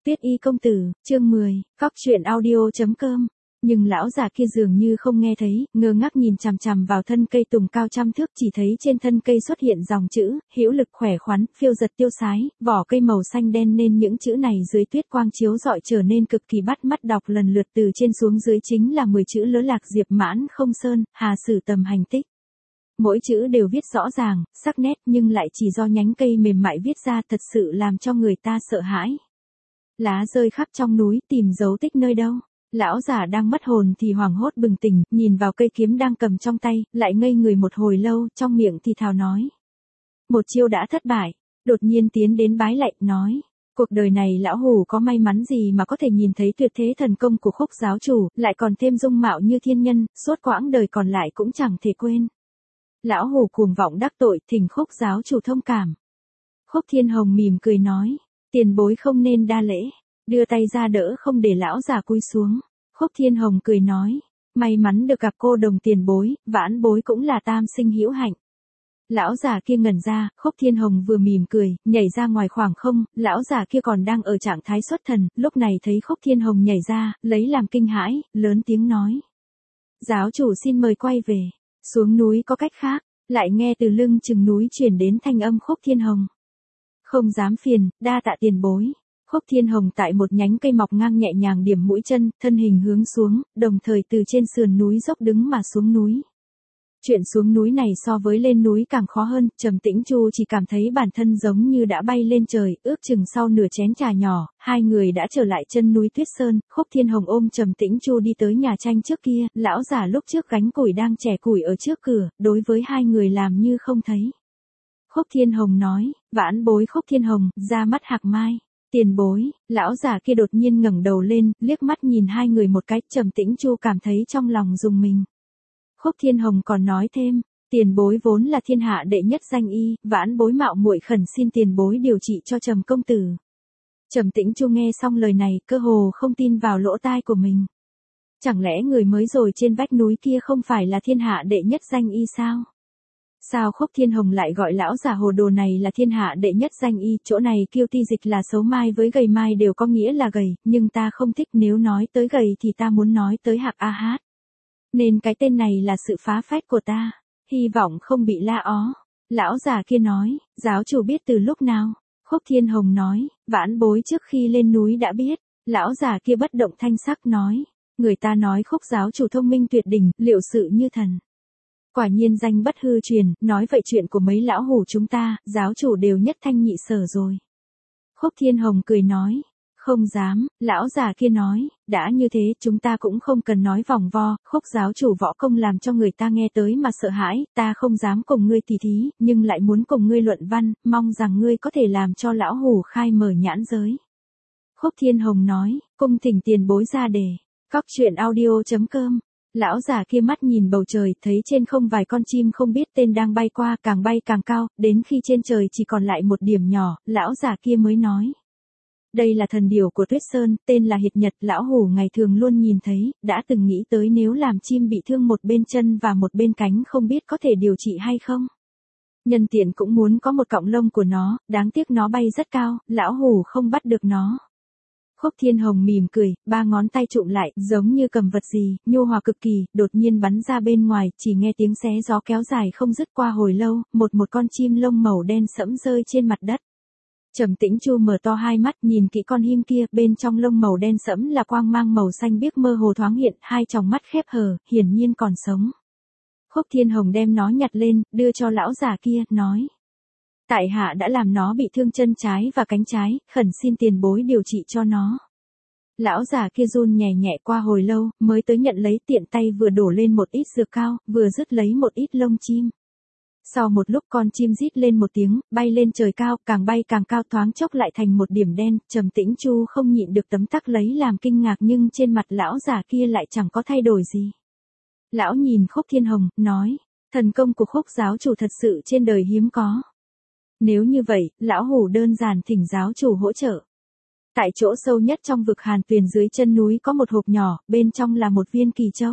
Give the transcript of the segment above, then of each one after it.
Tuyết Y công tử, chương 10, Cóc truyện audio.com. Nhưng lão già kia dường như không nghe thấy, ngơ ngác nhìn chằm chằm vào thân cây tùng cao trăm thước, chỉ thấy trên thân cây xuất hiện dòng chữ, hữu lực khỏe khoắn, phiêu giật tiêu sái, vỏ cây màu xanh đen nên những chữ này dưới tuyết quang chiếu rọi trở nên cực kỳ bắt mắt, đọc lần lượt từ trên xuống dưới chính là 10 chữ lỡ lạc diệp mãn không sơn, hà sử tầm hành tích. Mỗi chữ đều viết rõ ràng, sắc nét nhưng lại chỉ do nhánh cây mềm mại viết ra, thật sự làm cho người ta sợ hãi. Lá rơi khắp trong núi, tìm dấu tích nơi đâu. Lão giả đang mất hồn thì hoảng hốt bừng tỉnh, nhìn vào cây kiếm đang cầm trong tay, lại ngây người một hồi lâu, trong miệng thì thào nói. Một chiêu đã thất bại, đột nhiên tiến đến bái lạy, nói. Cuộc đời này lão hủ có may mắn gì mà có thể nhìn thấy tuyệt thế thần công của Khúc giáo chủ, lại còn thêm dung mạo như thiên nhân, suốt quãng đời còn lại cũng chẳng thể quên. Lão hủ cuồng vọng đắc tội, thỉnh Khúc giáo chủ thông cảm. Khúc Thiên Hồng mỉm cười nói. Tiền bối không nên đa lễ, đưa tay ra đỡ không để lão già cúi xuống. Khúc Thiên Hồng cười nói, may mắn được gặp cô đồng tiền bối, vãn bối cũng là tam sinh hữu hạnh. Lão già kia ngẩn ra, Khúc Thiên Hồng vừa mỉm cười, nhảy ra ngoài khoảng không, lão già kia còn đang ở trạng thái xuất thần, lúc này thấy Khúc Thiên Hồng nhảy ra, lấy làm kinh hãi, lớn tiếng nói. Giáo chủ xin mời quay về, xuống núi có cách khác, lại nghe từ lưng chừng núi chuyển đến thanh âm Khúc Thiên Hồng. Không dám phiền, đa tạ tiền bối. Khúc Thiên Hồng tại một nhánh cây mọc ngang nhẹ nhàng điểm mũi chân, thân hình hướng xuống, đồng thời từ trên sườn núi dốc đứng mà xuống núi. Chuyện xuống núi này so với lên núi càng khó hơn, Trầm Tĩnh Chu chỉ cảm thấy bản thân giống như đã bay lên trời, ước chừng sau nửa chén trà nhỏ, hai người đã trở lại chân núi Tuyết Sơn. Khúc Thiên Hồng ôm Trầm Tĩnh Chu đi tới nhà tranh trước kia, lão già lúc trước gánh củi đang chẻ củi ở trước cửa, đối với hai người làm như không thấy. Khúc Thiên Hồng nói, vãn bối Khúc Thiên Hồng, ra mắt Hạc Mai. Tiền bối, lão già kia đột nhiên ngẩng đầu lên, liếc mắt nhìn hai người một cái, Trầm Tĩnh Chu cảm thấy trong lòng rùng mình. Khúc Thiên Hồng còn nói thêm, tiền bối vốn là thiên hạ đệ nhất danh y, vãn bối mạo muội khẩn xin tiền bối điều trị cho Trầm công tử. Trầm Tĩnh Chu nghe xong lời này, cơ hồ không tin vào lỗ tai của mình. Chẳng lẽ người mới rồi trên vách núi kia không phải là thiên hạ đệ nhất danh y sao? Sao Khúc Thiên Hồng lại gọi lão già hồ đồ này là thiên hạ đệ nhất danh y, chỗ này kiêu ti dịch là xấu mai với gầy mai đều có nghĩa là gầy, nhưng ta không thích, nếu nói tới gầy thì ta muốn nói tới Hạc A Hát. Nên cái tên này là sự phá phách của ta, hy vọng không bị la ó. Lão già kia nói, giáo chủ biết từ lúc nào? Khúc Thiên Hồng nói, vãn bối trước khi lên núi đã biết. Lão già kia bất động thanh sắc nói, người ta nói Khúc giáo chủ thông minh tuyệt đỉnh, liệu sự như thần. Quả nhiên danh bất hư truyền, nói vậy chuyện của mấy lão hủ chúng ta, giáo chủ đều nhất thanh nhị sở rồi. Khúc Thiên Hồng cười nói, không dám, lão già kia nói, đã như thế chúng ta cũng không cần nói vòng vo, Khúc giáo chủ võ công làm cho người ta nghe tới mà sợ hãi, ta không dám cùng ngươi tỉ thí, nhưng lại muốn cùng ngươi luận văn, mong rằng ngươi có thể làm cho lão hủ khai mở nhãn giới. Khúc Thiên Hồng nói, cung thỉnh tiền bối ra đề, Cóc truyện audio.com. Lão già kia mắt nhìn bầu trời, thấy trên không vài con chim không biết tên đang bay qua, càng bay càng cao, đến khi trên trời chỉ còn lại một điểm nhỏ, lão già kia mới nói. Đây là thần điểu của Tuyết Sơn, tên là Hiệt Nhật, lão hủ ngày thường luôn nhìn thấy, đã từng nghĩ tới nếu làm chim bị thương một bên chân và một bên cánh không biết có thể điều trị hay không. Nhân tiện cũng muốn có một cọng lông của nó, đáng tiếc nó bay rất cao, lão hủ không bắt được nó. Khúc Thiên Hồng mỉm cười, ba ngón tay trụm lại, giống như cầm vật gì, nhu hòa cực kỳ, đột nhiên bắn ra bên ngoài, chỉ nghe tiếng xé gió kéo dài không dứt qua hồi lâu, một con chim lông màu đen sẫm rơi trên mặt đất. Trầm Tĩnh Chu mở to hai mắt nhìn kỹ con him kia, bên trong lông màu đen sẫm là quang mang màu xanh biếc mơ hồ thoáng hiện, hai tròng mắt khép hờ, hiển nhiên còn sống. Khúc Thiên Hồng đem nó nhặt lên, đưa cho lão già kia, nói. Tại hạ đã làm nó bị thương chân trái và cánh trái, khẩn xin tiền bối điều trị cho nó. Lão già kia run nhẹ nhẹ qua hồi lâu, mới tới nhận lấy, tiện tay vừa đổ lên một ít dược cao, vừa rứt lấy một ít lông chim. Sau một lúc con chim rít lên một tiếng, bay lên trời cao, càng bay càng cao, thoáng chốc lại thành một điểm đen. Trầm Tĩnh Chu không nhịn được tấm tắc lấy làm kinh ngạc, nhưng trên mặt lão già kia lại chẳng có thay đổi gì. Lão nhìn Khúc Thiên Hồng, nói, thần công của Khúc giáo chủ thật sự trên đời hiếm có. Nếu như vậy, lão hủ đơn giản thỉnh giáo chủ hỗ trợ. Tại chỗ sâu nhất trong vực Hàn Tuyền dưới chân núi có một hộp nhỏ, bên trong là một viên kỳ châu.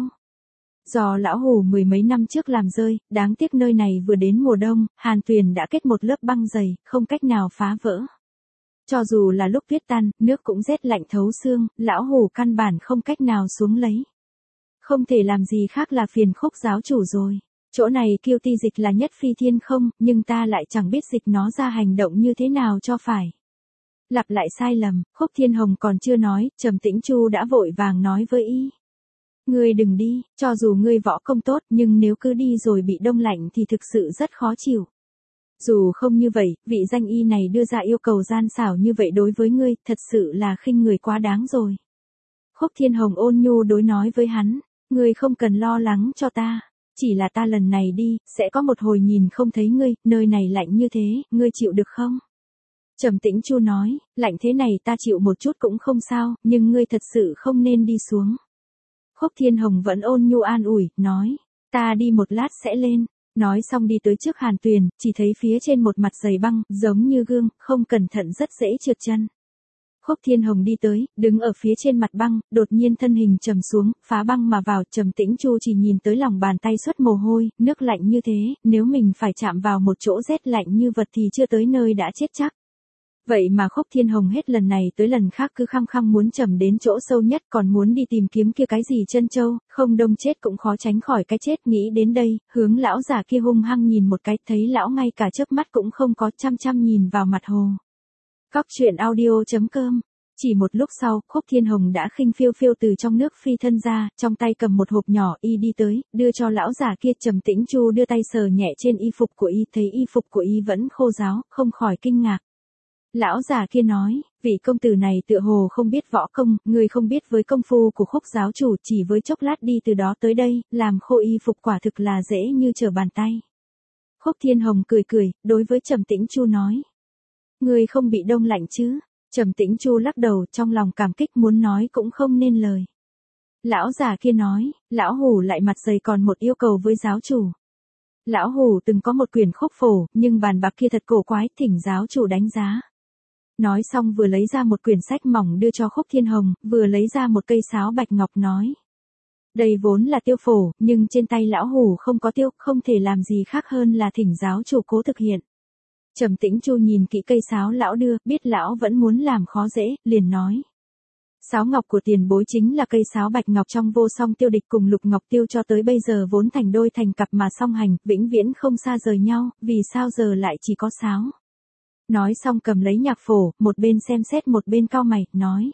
Do lão hủ mười mấy năm trước làm rơi, đáng tiếc nơi này vừa đến mùa đông, Hàn Tuyền đã kết một lớp băng dày, không cách nào phá vỡ. Cho dù là lúc tuyết tan, nước cũng rét lạnh thấu xương, lão hủ căn bản không cách nào xuống lấy. Không thể làm gì khác là phiền Khúc giáo chủ rồi. Chỗ này kiêu ti dịch là nhất phi thiên không, nhưng ta lại chẳng biết dịch nó ra hành động như thế nào cho phải. Lặp lại sai lầm, Khúc Thiên Hồng còn chưa nói, Trầm Tĩnh Chu đã vội vàng nói với y. Ngươi đừng đi, cho dù ngươi võ công tốt, nhưng nếu cứ đi rồi bị đông lạnh thì thực sự rất khó chịu. Dù không như vậy, vị danh y này đưa ra yêu cầu gian xảo như vậy đối với ngươi, thật sự là khinh người quá đáng rồi. Khúc Thiên Hồng ôn nhu đối nói với hắn, ngươi không cần lo lắng cho ta, chỉ là ta lần này đi, sẽ có một hồi nhìn không thấy ngươi, nơi này lạnh như thế, ngươi chịu được không? Trầm Tĩnh Chu nói, lạnh thế này ta chịu một chút cũng không sao, nhưng ngươi thật sự không nên đi xuống. Khúc Thiên Hồng vẫn ôn nhu an ủi, nói, ta đi một lát sẽ lên. Nói xong đi tới trước Hàn Tuyền, chỉ thấy phía trên một mặt dày băng, giống như gương, không cẩn thận rất dễ trượt chân. Khúc Thiên Hồng đi tới, đứng ở phía trên mặt băng, đột nhiên thân hình trầm xuống, phá băng mà vào. Trầm Tĩnh Chu chỉ nhìn tới lòng bàn tay xuất mồ hôi, nước lạnh như thế, nếu mình phải chạm vào một chỗ rét lạnh như vật thì chưa tới nơi đã chết chắc. Vậy mà Khúc Thiên Hồng hết lần này tới lần khác cứ khăng khăng muốn trầm đến chỗ sâu nhất, còn muốn đi tìm kiếm kia cái gì chân châu, không đông chết cũng khó tránh khỏi cái chết. Nghĩ đến đây, hướng lão già kia hung hăng nhìn một cái, thấy lão ngay cả chớp mắt cũng không có, chăm chăm nhìn vào mặt hồ. Cóc truyện audio.com. Chỉ một lúc sau, Khúc Thiên Hồng đã khinh phiêu phiêu từ trong nước phi thân ra, trong tay cầm một hộp nhỏ, y đi tới, đưa cho lão già kia. Trầm Tĩnh Chu đưa tay sờ nhẹ trên y phục của y, thấy y phục của y vẫn khô ráo, không khỏi kinh ngạc. Lão già kia nói, vị công tử này tựa hồ không biết võ công, người không biết với công phu của Khúc giáo chủ, chỉ với chốc lát đi từ đó tới đây, làm khô y phục quả thực là dễ như trở bàn tay. Khúc Thiên Hồng cười cười, đối với Trầm Tĩnh Chu nói. Người không bị đông lạnh chứ? Trầm Tĩnh Chu lắc đầu, trong lòng cảm kích muốn nói cũng không nên lời. Lão già kia nói, lão hủ lại mặt dày còn một yêu cầu với giáo chủ. Lão hủ từng có một quyển khúc phổ, nhưng bàn bạc kia thật cổ quái, thỉnh giáo chủ đánh giá. Nói xong vừa lấy ra một quyển sách mỏng đưa cho Khúc Thiên Hồng, vừa lấy ra một cây sáo bạch ngọc nói. Đây vốn là tiêu phổ, nhưng trên tay lão hủ không có tiêu, không thể làm gì khác hơn là thỉnh giáo chủ cố thực hiện. Trầm Tĩnh Chu nhìn kỹ cây sáo lão đưa, biết lão vẫn muốn làm khó dễ, liền nói. Sáo ngọc của tiền bối chính là cây sáo bạch ngọc trong vô song tiêu địch cùng lục ngọc tiêu cho tới bây giờ vốn thành đôi thành cặp mà song hành, vĩnh viễn không xa rời nhau, vì sao giờ lại chỉ có sáo. Nói xong cầm lấy nhạc phổ, một bên xem xét một bên cau mày, nói.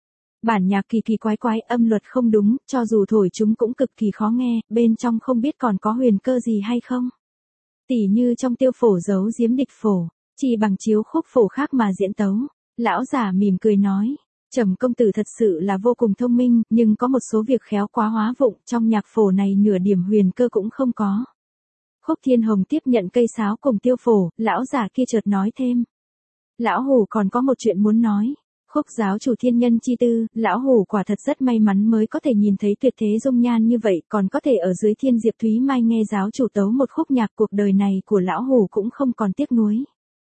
Bản nhạc kỳ kỳ quái quái, âm luật không đúng, cho dù thổi chúng cũng cực kỳ khó nghe, bên trong không biết còn có huyền cơ gì hay không. Tỉ như trong tiêu phổ giấu giếm địch phổ, chỉ bằng chiếu khúc phổ khác mà diễn tấu. Lão giả mỉm cười nói. Trầm công tử thật sự là vô cùng thông minh, nhưng có một số việc khéo quá hóa vụng, trong nhạc phổ này nửa điểm huyền cơ cũng không có. Khúc Thiên Hồng tiếp nhận cây sáo cùng tiêu phổ, lão giả kia chợt nói thêm. Lão hủ còn có một chuyện muốn nói. Khúc giáo chủ thiên nhân chi tư, lão hủ quả thật rất may mắn mới có thể nhìn thấy tuyệt thế dung nhan như vậy, còn có thể ở dưới thiên diệp thúy mai nghe giáo chủ tấu một khúc nhạc, cuộc đời này của lão hủ cũng không còn tiếc nuối.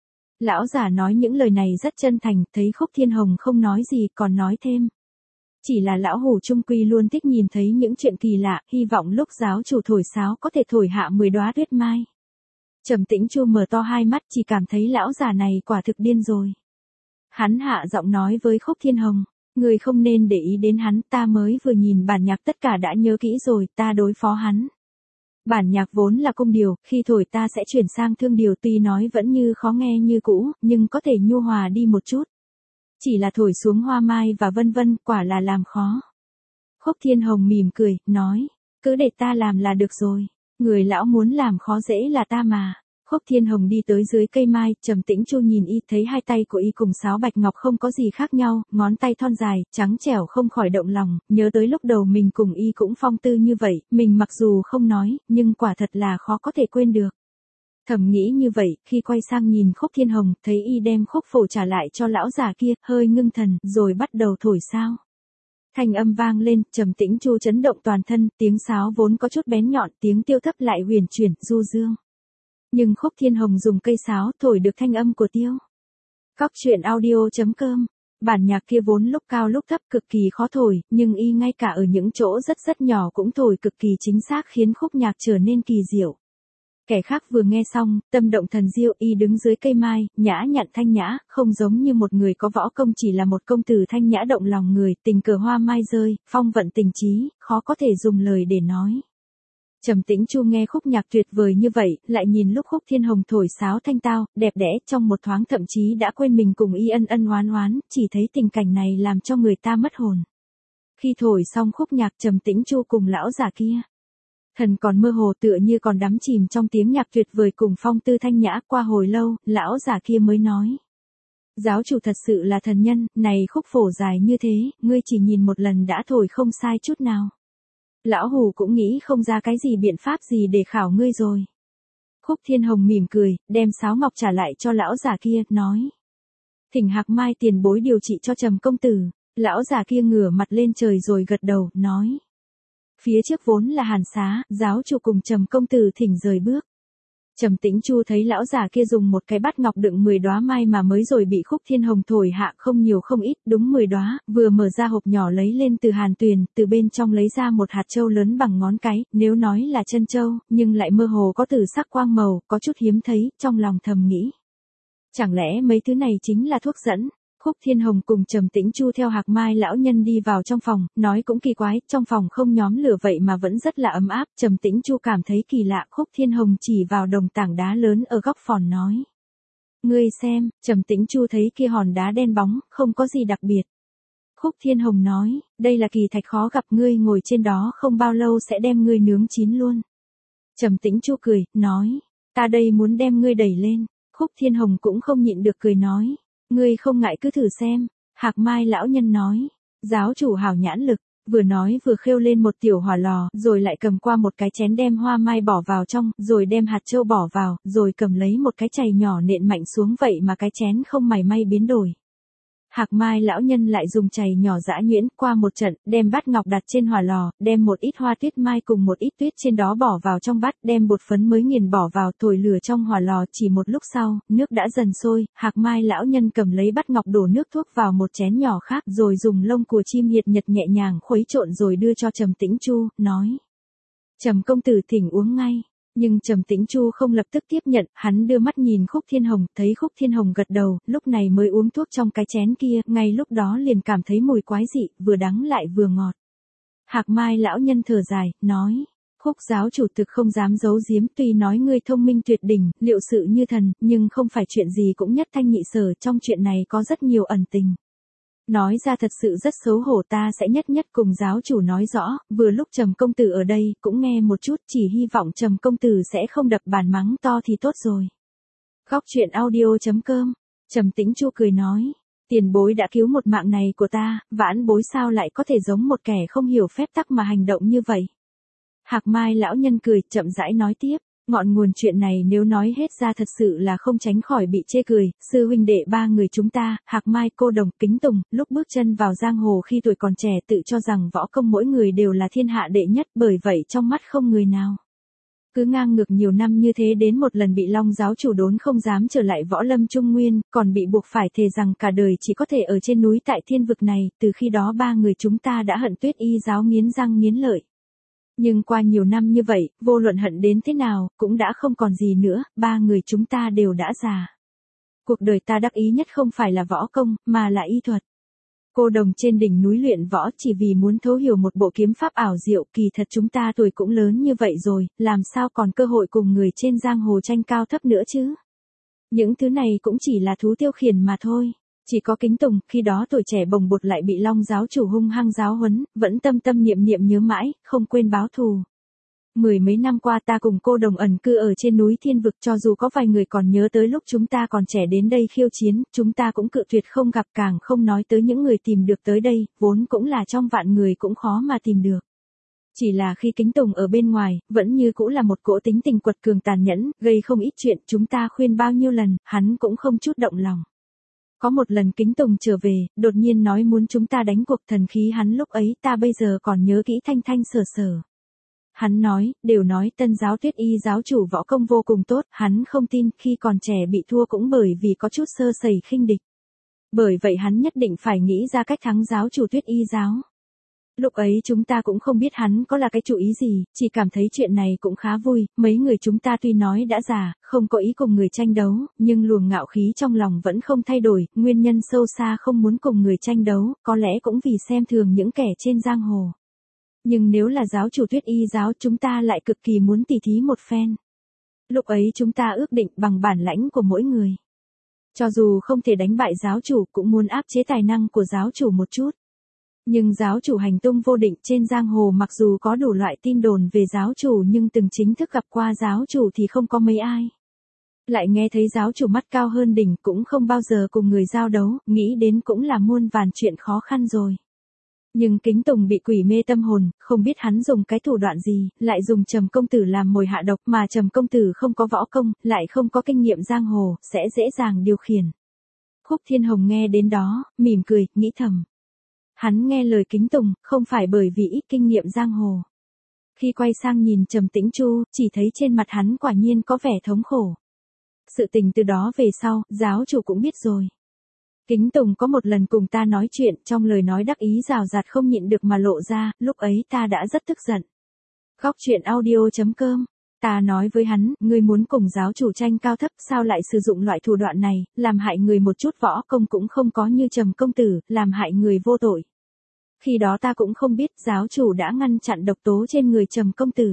Lão giả nói những lời này rất chân thành, thấy Khúc Thiên Hồng không nói gì, còn nói thêm. Chỉ là lão hủ trung quy luôn thích nhìn thấy những chuyện kỳ lạ, hy vọng lúc giáo chủ thổi sáo có thể thổi hạ 10 đóa tuyết mai. Trầm Tĩnh Chu mở to hai mắt, chỉ cảm thấy lão già này quả thực điên rồi. Hắn hạ giọng nói với Khúc Thiên Hồng, người không nên để ý đến hắn, ta mới vừa nhìn bản nhạc tất cả đã nhớ kỹ rồi, ta đối phó hắn. Bản nhạc vốn là cung điều, khi thổi ta sẽ chuyển sang thương điều, tuy nói vẫn như khó nghe như cũ, nhưng có thể nhu hòa đi một chút. Chỉ là thổi xuống hoa mai và vân vân, quả là làm khó. Khúc Thiên Hồng mỉm cười, nói, cứ để ta làm là được rồi, người lão muốn làm khó dễ là ta mà. Khúc Thiên Hồng đi tới dưới cây mai, Trầm Tĩnh Chu nhìn y, thấy hai tay của y cùng sáo bạch ngọc không có gì khác nhau, ngón tay thon dài, trắng trẻo không khỏi động lòng, nhớ tới lúc đầu mình cùng y cũng phong tư như vậy, mình mặc dù không nói, nhưng quả thật là khó có thể quên được. Thầm nghĩ như vậy, khi quay sang nhìn Khúc Thiên Hồng, thấy y đem khúc phổ trả lại cho lão già kia, hơi ngưng thần, rồi bắt đầu thổi sáo. Thanh âm vang lên, Trầm Tĩnh Chu chấn động toàn thân, tiếng sáo vốn có chút bén nhọn, tiếng tiêu thấp lại huyền chuyển, du dương. Nhưng Khúc Thiên Hồng dùng cây sáo thổi được thanh âm của tiêu. Cóc truyện audio.com. Bản nhạc kia vốn lúc cao lúc thấp cực kỳ khó thổi, nhưng y ngay cả ở những chỗ rất nhỏ cũng thổi cực kỳ chính xác, khiến khúc nhạc trở nên kỳ diệu. Kẻ khác vừa nghe xong, tâm động thần diêu, y đứng dưới cây mai, nhã nhặn thanh nhã, không giống như một người có võ công, chỉ là một công tử thanh nhã động lòng người, tình cờ hoa mai rơi, phong vận tình trí, khó có thể dùng lời để nói. Trầm Tĩnh Chu nghe khúc nhạc tuyệt vời như vậy, lại nhìn lúc Khúc Thiên Hồng thổi sáo thanh tao, đẹp đẽ, trong một thoáng thậm chí đã quên mình cùng y ân ân oán oán, chỉ thấy tình cảnh này làm cho người ta mất hồn. Khi thổi xong khúc nhạc, Trầm Tĩnh Chu cùng lão già kia, thần còn mơ hồ, tựa như còn đắm chìm trong tiếng nhạc tuyệt vời cùng phong tư thanh nhã. Qua hồi lâu, lão già kia mới nói: giáo chủ thật sự là thần nhân, này khúc phổ dài như thế, ngươi chỉ nhìn một lần đã thổi không sai chút nào. Lão hù cũng nghĩ không ra cái gì biện pháp gì để khảo ngươi rồi. Khúc Thiên Hồng mỉm cười, đem sáo ngọc trả lại cho lão già kia, nói: thỉnh Hạc Mai tiền bối điều trị cho Trầm công tử. Lão già kia ngửa mặt lên trời rồi gật đầu, nói: phía trước vốn là hàn xá, giáo chủ cùng Trầm công tử thỉnh rời bước. Trầm Tĩnh Chu thấy lão già kia dùng một cái bát ngọc đựng 10 đóa mai mà mới rồi bị Khúc Thiên Hồng thổi hạ không nhiều không ít, đúng 10 đóa, vừa mở ra hộp nhỏ lấy lên từ hàn tuyền, từ bên trong lấy ra một hạt châu lớn bằng ngón cái, nếu nói là chân châu, nhưng lại mơ hồ có tử sắc quang màu, có chút hiếm thấy, trong lòng thầm nghĩ: chẳng lẽ mấy thứ này chính là thuốc dẫn? Khúc Thiên Hồng cùng Trầm Tĩnh Chu theo Hạc Mai lão nhân đi vào trong phòng, nói cũng kỳ quái, trong phòng không nhóm lửa vậy mà vẫn rất là ấm áp. Trầm Tĩnh Chu cảm thấy kỳ lạ. Khúc Thiên Hồng chỉ vào đồng tảng đá lớn ở góc phòng nói: ngươi xem. Trầm Tĩnh Chu thấy kia hòn đá đen bóng, không có gì đặc biệt. Khúc Thiên Hồng nói: đây là kỳ thạch khó gặp, ngươi ngồi trên đó không bao lâu sẽ đem ngươi nướng chín luôn. Trầm Tĩnh Chu cười, nói: ta đây muốn đem ngươi đẩy lên. Khúc Thiên Hồng cũng không nhịn được cười nói: ngươi không ngại cứ thử xem. Hạc Mai lão nhân nói: giáo chủ hảo nhãn lực. Vừa nói vừa khêu lên một tiểu hỏa lò, rồi lại cầm qua một cái chén đem hoa mai bỏ vào trong, rồi đem hạt châu bỏ vào, rồi cầm lấy một cái chày nhỏ nện mạnh xuống, vậy mà cái chén không mảy may biến đổi. Hạc Mai lão nhân lại dùng chày nhỏ giã nhuyễn, qua một trận, đem bát ngọc đặt trên hỏa lò, đem một ít hoa tuyết mai cùng một ít tuyết trên đó bỏ vào trong bát, đem bột phấn mới nghiền bỏ vào, thổi lửa trong hỏa lò. Chỉ một lúc sau, nước đã dần sôi, Hạc Mai lão nhân cầm lấy bát ngọc đổ nước thuốc vào một chén nhỏ khác, rồi dùng lông cùa chim hiệt nhật nhẹ nhàng khuấy trộn rồi đưa cho Trầm Tĩnh Chu, nói: Trầm công tử thỉnh uống ngay. Nhưng Trầm Tĩnh Chu không lập tức tiếp nhận, hắn đưa mắt nhìn Khúc Thiên Hồng, thấy Khúc Thiên Hồng gật đầu, lúc này mới uống thuốc trong cái chén kia, ngay lúc đó liền cảm thấy mùi quái dị, vừa đắng lại vừa ngọt. Hạc Mai lão nhân thở dài, nói: Khúc giáo chủ thực không dám giấu giếm, tuy nói ngươi thông minh tuyệt đỉnh, liệu sự như thần, nhưng không phải chuyện gì cũng nhất thanh nhị sở, trong chuyện này có rất nhiều ẩn tình. Nói ra thật sự rất xấu hổ, ta sẽ nhất nhất cùng giáo chủ nói rõ. Vừa lúc Trầm công tử ở đây, cũng nghe một chút, chỉ hy vọng Trầm công tử sẽ không đập bàn mắng to thì tốt rồi. Góc truyện audio.com. Trầm Tĩnh Chu cười nói: tiền bối đã cứu một mạng này của ta, vãn bối sao lại có thể giống một kẻ không hiểu phép tắc mà hành động như vậy. Hạc Mai lão nhân cười, chậm rãi nói tiếp: ngọn nguồn chuyện này nếu nói hết ra thật sự là không tránh khỏi bị chê cười. Sư huynh đệ ba người chúng ta, Hạc Mai, Cô Đồng, Kính Tùng, lúc bước chân vào giang hồ khi tuổi còn trẻ tự cho rằng võ công mỗi người đều là thiên hạ đệ nhất, bởi vậy trong mắt không người nào. Cứ ngang ngược nhiều năm như thế, đến một lần bị Long giáo chủ đốn không dám trở lại võ lâm Trung Nguyên, còn bị buộc phải thề rằng cả đời chỉ có thể ở trên núi tại thiên vực này. Từ khi đó ba người chúng ta đã hận Tuyết Y giáo nghiến răng nghiến lợi. Nhưng qua nhiều năm như vậy, vô luận hận đến thế nào, cũng đã không còn gì nữa, ba người chúng ta đều đã già. Cuộc đời ta đắc ý nhất không phải là võ công, mà là y thuật. Cô Đồng trên đỉnh núi luyện võ chỉ vì muốn thấu hiểu một bộ kiếm pháp ảo diệu, kỳ thật chúng ta tuổi cũng lớn như vậy rồi, làm sao còn cơ hội cùng người trên giang hồ tranh cao thấp nữa chứ. Những thứ này cũng chỉ là thú tiêu khiển mà thôi. Chỉ có Kính Tùng, khi đó tuổi trẻ bồng bột lại bị Long giáo chủ hung hăng giáo huấn, vẫn tâm tâm niệm niệm nhớ mãi, không quên báo thù. Mười mấy năm qua ta cùng Cô Đồng ẩn cư ở trên núi thiên vực, cho dù có vài người còn nhớ tới lúc chúng ta còn trẻ đến đây khiêu chiến, chúng ta cũng cự tuyệt không gặp, càng không nói tới những người tìm được tới đây, vốn cũng là trong vạn người cũng khó mà tìm được. Chỉ là khi Kính Tùng ở bên ngoài, vẫn như cũ là một cỗ tính tình quật cường tàn nhẫn, gây không ít chuyện, chúng ta khuyên bao nhiêu lần, hắn cũng không chút động lòng. Có một lần Kính Tùng trở về, đột nhiên nói muốn chúng ta đánh cuộc, thần khí hắn lúc ấy ta bây giờ còn nhớ kỹ thanh thanh sở sở. Hắn nói, đều nói Tân giáo Tuyết Y giáo chủ võ công vô cùng tốt, hắn không tin, khi còn trẻ bị thua cũng bởi vì có chút sơ sẩy khinh địch. Bởi vậy hắn nhất định phải nghĩ ra cách thắng giáo chủ Tuyết Y giáo. Lúc ấy chúng ta cũng không biết hắn có là cái chủ ý gì, chỉ cảm thấy chuyện này cũng khá vui, mấy người chúng ta tuy nói đã già, không có ý cùng người tranh đấu, nhưng luồng ngạo khí trong lòng vẫn không thay đổi, nguyên nhân sâu xa không muốn cùng người tranh đấu, có lẽ cũng vì xem thường những kẻ trên giang hồ. Nhưng nếu là giáo chủ Tuyết Y giáo chúng ta lại cực kỳ muốn tỉ thí một phen. Lúc ấy chúng ta ước định bằng bản lãnh của mỗi người. Cho dù không thể đánh bại giáo chủ cũng muốn áp chế tài năng của giáo chủ một chút. Nhưng giáo chủ hành tung vô định trên giang hồ mặc dù có đủ loại tin đồn về giáo chủ nhưng từng chính thức gặp qua giáo chủ thì không có mấy ai. Lại nghe thấy giáo chủ mắt cao hơn đỉnh cũng không bao giờ cùng người giao đấu, nghĩ đến cũng là muôn vàn chuyện khó khăn rồi. Nhưng Kính Tùng bị quỷ mê tâm hồn, không biết hắn dùng cái thủ đoạn gì, lại dùng Trầm công tử làm mồi hạ độc mà Trầm công tử không có võ công, lại không có kinh nghiệm giang hồ, sẽ dễ dàng điều khiển. Khúc Thiên Hồng nghe đến đó, mỉm cười, nghĩ thầm. Hắn nghe lời Kính Tùng, không phải bởi vì ít kinh nghiệm giang hồ. Khi quay sang nhìn Trầm Tĩnh Chu, chỉ thấy trên mặt hắn quả nhiên có vẻ thống khổ. Sự tình từ đó về sau, giáo chủ cũng biết rồi. Kính Tùng có một lần cùng ta nói chuyện, trong lời nói đắc ý rào rạt không nhịn được mà lộ ra, lúc ấy ta đã rất tức giận. Góc truyện audio.com. Ta nói với hắn, ngươi muốn cùng giáo chủ tranh cao thấp sao lại sử dụng loại thủ đoạn này, làm hại người một chút võ công cũng không có như Trầm công tử, làm hại người vô tội. Khi đó ta cũng không biết giáo chủ đã ngăn chặn độc tố trên người Trầm công tử.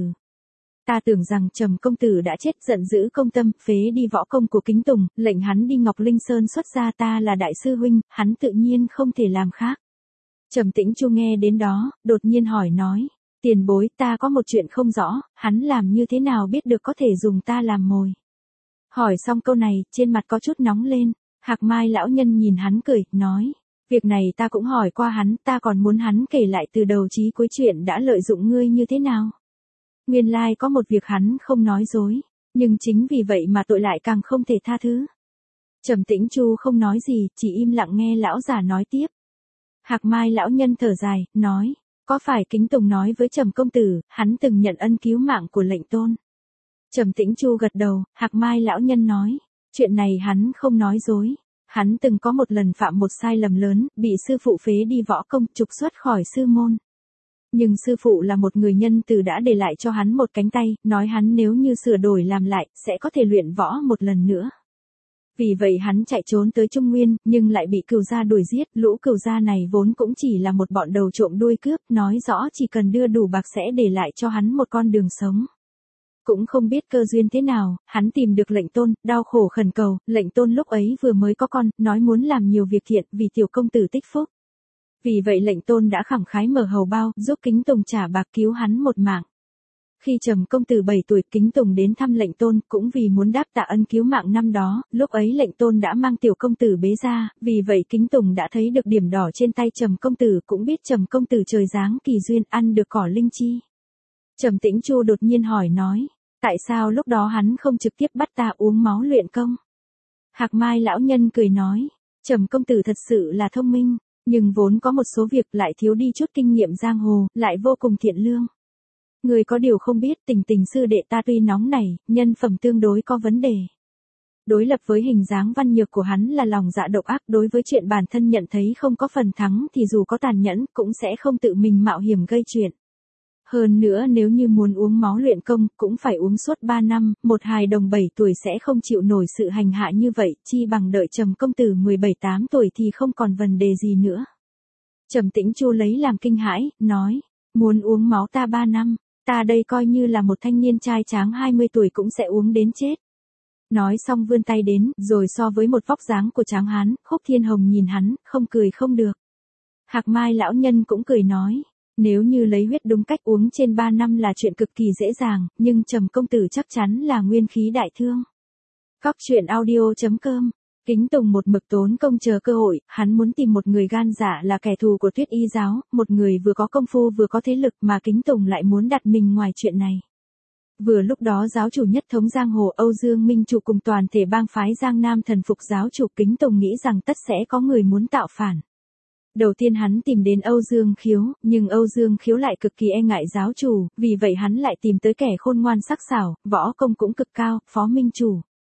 Ta tưởng rằng Trầm công tử đã chết, giận dữ công tâm, phế đi võ công của Kính Tùng, lệnh hắn đi Ngọc Linh Sơn xuất gia, ta là đại sư huynh, hắn tự nhiên không thể làm khác. Trầm Tĩnh Chu nghe đến đó, đột nhiên hỏi nói, tiền bối, ta có một chuyện không rõ, hắn làm như thế nào biết được có thể dùng ta làm mồi. Hỏi xong câu này, trên mặt có chút nóng lên, Hạc Mai lão nhân nhìn hắn cười, nói, việc này ta cũng hỏi qua hắn, ta còn muốn hắn kể lại từ đầu chí cuối chuyện đã lợi dụng ngươi như thế nào. Nguyên lai có một việc hắn không nói dối, nhưng chính vì vậy mà tội lại càng không thể tha thứ. Trầm Tĩnh Chu không nói gì, chỉ im lặng nghe lão già nói tiếp. Hạc Mai lão nhân thở dài, nói, có phải Kính Tùng nói với Trầm công tử, hắn từng nhận ân cứu mạng của lệnh tôn. Trầm Tĩnh Chu gật đầu, Hạc Mai lão nhân nói, chuyện này hắn không nói dối. Hắn từng có một lần phạm một sai lầm lớn, bị sư phụ phế đi võ công, trục xuất khỏi sư môn. Nhưng sư phụ là một người nhân từ đã để lại cho hắn một cánh tay, nói hắn nếu như sửa đổi làm lại, sẽ có thể luyện võ một lần nữa. Vì vậy hắn chạy trốn tới Trung Nguyên, nhưng lại bị cừu gia đuổi giết, lũ cừu gia này vốn cũng chỉ là một bọn đầu trộm đuôi cướp, nói rõ chỉ cần đưa đủ bạc sẽ để lại cho hắn một con đường sống. Cũng không biết cơ duyên thế nào, hắn tìm được lệnh tôn, đau khổ khẩn cầu, lệnh tôn lúc ấy vừa mới có con, nói muốn làm nhiều việc thiện vì tiểu công tử tích phúc. Vì vậy lệnh tôn đã khẳng khái mở hầu bao, giúp Kính Tùng trả bạc cứu hắn một mạng. Khi Trầm công tử 7 tuổi, Kính Tùng đến thăm lệnh tôn, cũng vì muốn đáp tạ ân cứu mạng năm đó, lúc ấy lệnh tôn đã mang tiểu công tử bế ra, vì vậy Kính Tùng đã thấy được điểm đỏ trên tay Trầm công tử, cũng biết Trầm công tử trời giáng kỳ duyên ăn được cỏ linh chi. Trầm Tĩnh Chu đột nhiên hỏi nói, tại sao lúc đó hắn không trực tiếp bắt ta uống máu luyện công? Hạc Mai lão nhân cười nói, Trầm công tử thật sự là thông minh, nhưng vốn có một số việc lại thiếu đi chút kinh nghiệm giang hồ, lại vô cùng thiện lương. Người có điều không biết, Tình Tình sư đệ ta tuy nóng nảy, nhân phẩm tương đối có vấn đề. Đối lập với hình dáng văn nhược của hắn là lòng dạ độc ác, đối với chuyện bản thân nhận thấy không có phần thắng thì dù có tàn nhẫn cũng sẽ không tự mình mạo hiểm gây chuyện. Hơn nữa nếu như muốn uống máu luyện công, cũng phải uống suốt 3 năm, một hài đồng 7 tuổi sẽ không chịu nổi sự hành hạ như vậy, chi bằng đợi Trầm công tử 17-8 tuổi thì không còn vấn đề gì nữa. Trầm Tĩnh Chu lấy làm kinh hãi, nói, muốn uống máu ta 3 năm, ta đây coi như là một thanh niên trai tráng 20 tuổi cũng sẽ uống đến chết. Nói xong vươn tay đến, rồi so với một vóc dáng của tráng hán, Khúc Thiên Hồng nhìn hắn, không cười không được. Hạc Mai lão nhân cũng cười nói, nếu như lấy huyết đúng cách uống trên 3 năm là chuyện cực kỳ dễ dàng, nhưng Trầm công tử chắc chắn là nguyên khí đại thương. Góc truyện audio.com. Kính Tùng một mực tốn công chờ cơ hội, hắn muốn tìm một người gan dạ là kẻ thù của Tuyết Y giáo, một người vừa có công phu vừa có thế lực mà Kính Tùng lại muốn đặt mình ngoài chuyện này. Vừa lúc đó giáo chủ nhất thống giang hồ Âu Dương Minh Chủ cùng toàn thể bang phái Giang Nam thần phục giáo chủ, Kính Tùng nghĩ rằng tất sẽ có người muốn tạo phản. Đầu tiên hắn tìm đến Âu Dương Khiếu, nhưng Âu Dương Khiếu lại cực kỳ e ngại giáo chủ, vì vậy hắn lại tìm tới kẻ khôn ngoan sắc sảo, võ công cũng cực cao, Phó Minh Chủ.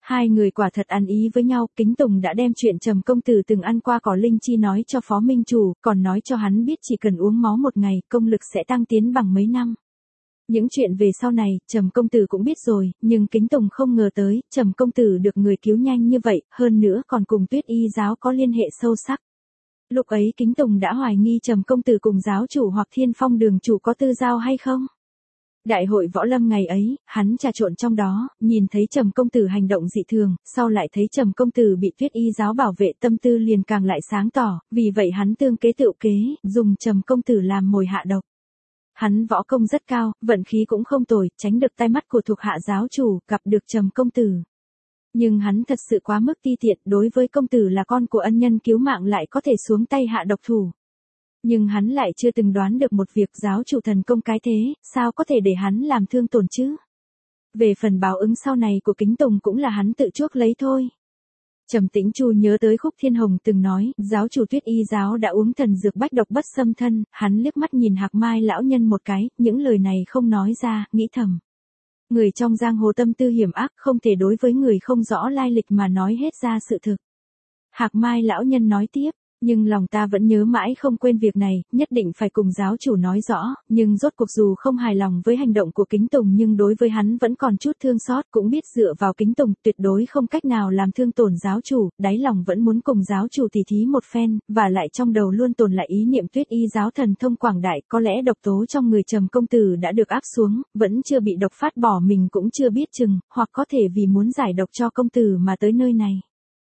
Hai người quả thật ăn ý với nhau, Kính Tùng đã đem chuyện Trầm công tử từng ăn qua cỏ linh chi nói cho Phó Minh Chủ, còn nói cho hắn biết chỉ cần uống máu một ngày, công lực sẽ tăng tiến bằng mấy năm. Những chuyện về sau này, Trầm công tử cũng biết rồi, nhưng Kính Tùng không ngờ tới, Trầm công tử được người cứu nhanh như vậy, hơn nữa còn cùng Tuyết Y giáo có liên hệ sâu sắc. Lúc ấy Kính Tùng đã hoài nghi Trầm công tử cùng giáo chủ hoặc Thiên Phong đường chủ có tư giao hay không. Đại hội võ lâm ngày ấy, hắn trà trộn trong đó, nhìn thấy Trầm công tử hành động dị thường, sau lại thấy Trầm công tử bị Tuyết Y giáo bảo vệ, tâm tư liền càng lại sáng tỏ, vì vậy hắn tương kế tựu kế, dùng Trầm công tử làm mồi hạ độc. Hắn võ công rất cao, vận khí cũng không tồi, tránh được tai mắt của thuộc hạ giáo chủ, gặp được Trầm công tử. Nhưng hắn thật sự quá mức ti tiện, đối với công tử là con của ân nhân cứu mạng lại có thể xuống tay hạ độc thủ. Nhưng hắn lại chưa từng đoán được một việc, giáo chủ thần công cái thế, sao có thể để hắn làm thương tổn chứ? Về phần báo ứng sau này của Kính Tùng cũng là hắn tự chuốc lấy thôi. Trầm Tĩnh Chu nhớ tới Khúc Thiên Hồng từng nói, giáo chủ Tuyết Y giáo đã uống thần dược bách độc bất xâm thân, hắn liếc mắt nhìn Hạc Mai lão nhân một cái, những lời này không nói ra, nghĩ thầm. Người trong giang hồ tâm tư hiểm ác, không thể đối với người không rõ lai lịch mà nói hết ra sự thực. Hạc Mai lão nhân nói tiếp, nhưng lòng ta vẫn nhớ mãi không quên việc này, nhất định phải cùng giáo chủ nói rõ, nhưng rốt cuộc dù không hài lòng với hành động của Kính Tùng nhưng đối với hắn vẫn còn chút thương xót, cũng biết dựa vào Kính Tùng tuyệt đối không cách nào làm thương tổn giáo chủ, đáy lòng vẫn muốn cùng giáo chủ tỉ thí một phen, và lại trong đầu luôn tồn lại ý niệm Tuyết Y giáo thần thông quảng đại, có lẽ độc tố trong người Trầm công tử đã được áp xuống, vẫn chưa bị độc phát bỏ mình cũng chưa biết chừng, hoặc có thể vì muốn giải độc cho công tử mà tới nơi này.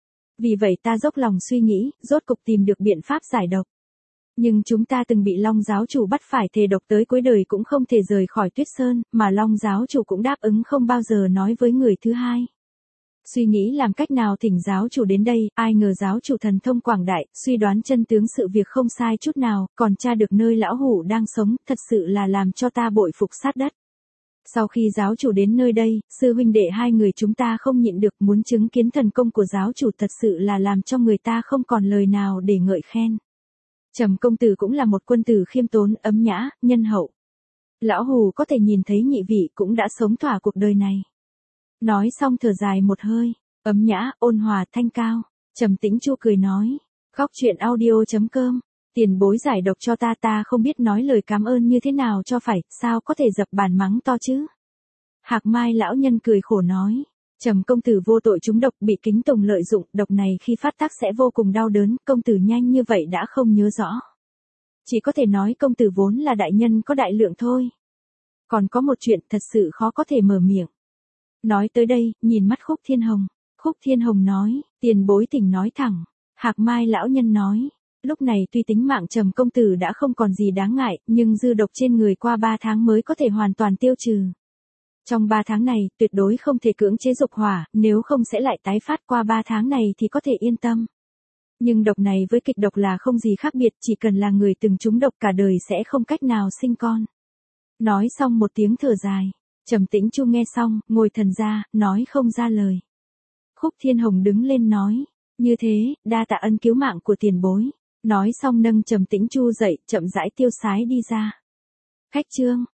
Vì vậy ta dốc lòng suy nghĩ, rốt cục tìm được biện pháp giải độc. Nhưng chúng ta từng bị Long giáo chủ bắt phải thề độc tới cuối đời cũng không thể rời khỏi Tuyết Sơn, mà Long giáo chủ cũng đáp ứng không bao giờ nói với người thứ hai. Suy nghĩ làm cách nào thỉnh giáo chủ đến đây, ai ngờ giáo chủ thần thông quảng đại, suy đoán chân tướng sự việc không sai chút nào, còn tra được nơi lão hủ đang sống, thật sự là làm cho ta bội phục sát đất. Sau khi giáo chủ đến nơi đây, sư huynh đệ hai người chúng ta không nhịn được muốn chứng kiến thần công của giáo chủ, thật sự là làm cho người ta không còn lời nào để ngợi khen. Trầm công tử cũng là một quân tử khiêm tốn, ấm nhã, nhân hậu. Lão hù có thể nhìn thấy nhị vị cũng đã sống thỏa cuộc đời này. Nói xong thở dài một hơi, ấm nhã, ôn hòa, thanh cao. Trầm Tĩnh Chu cười nói, khóc chuyện audio.com. Tiền bối giải độc cho ta không biết nói lời cảm ơn như thế nào cho phải, sao có thể dập bàn mắng to chứ? Hạc Mai lão nhân cười khổ nói, Trầm công tử vô tội trúng độc, bị Kính Tùng lợi dụng, độc này khi phát tác sẽ vô cùng đau đớn, công tử nhanh như vậy đã không nhớ rõ. Chỉ có thể nói công tử vốn là đại nhân có đại lượng thôi. Còn có một chuyện thật sự khó có thể mở miệng. Nói tới đây, nhìn mắt Khúc Thiên Hồng. Khúc Thiên Hồng nói, tiền bối thỉnh nói thẳng. Hạc Mai lão nhân nói, lúc này tuy tính mạng Trầm công tử đã không còn gì đáng ngại, nhưng dư độc trên người qua 3 tháng mới có thể hoàn toàn tiêu trừ. Trong 3 tháng này, tuyệt đối không thể cưỡng chế dục hỏa, nếu không sẽ lại tái phát, qua 3 tháng này thì có thể yên tâm. Nhưng độc này với kịch độc là không gì khác biệt, chỉ cần là người từng trúng độc cả đời sẽ không cách nào sinh con. Nói xong một tiếng thở dài, Trầm Tĩnh Chu nghe xong, ngồi thần ra, nói không ra lời. Khúc Thiên Hồng đứng lên nói, như thế, đa tạ ân cứu mạng của tiền bối. Nói xong nâng Trầm Tĩnh Chu dậy, chậm rãi tiêu sái đi ra. Khách trương.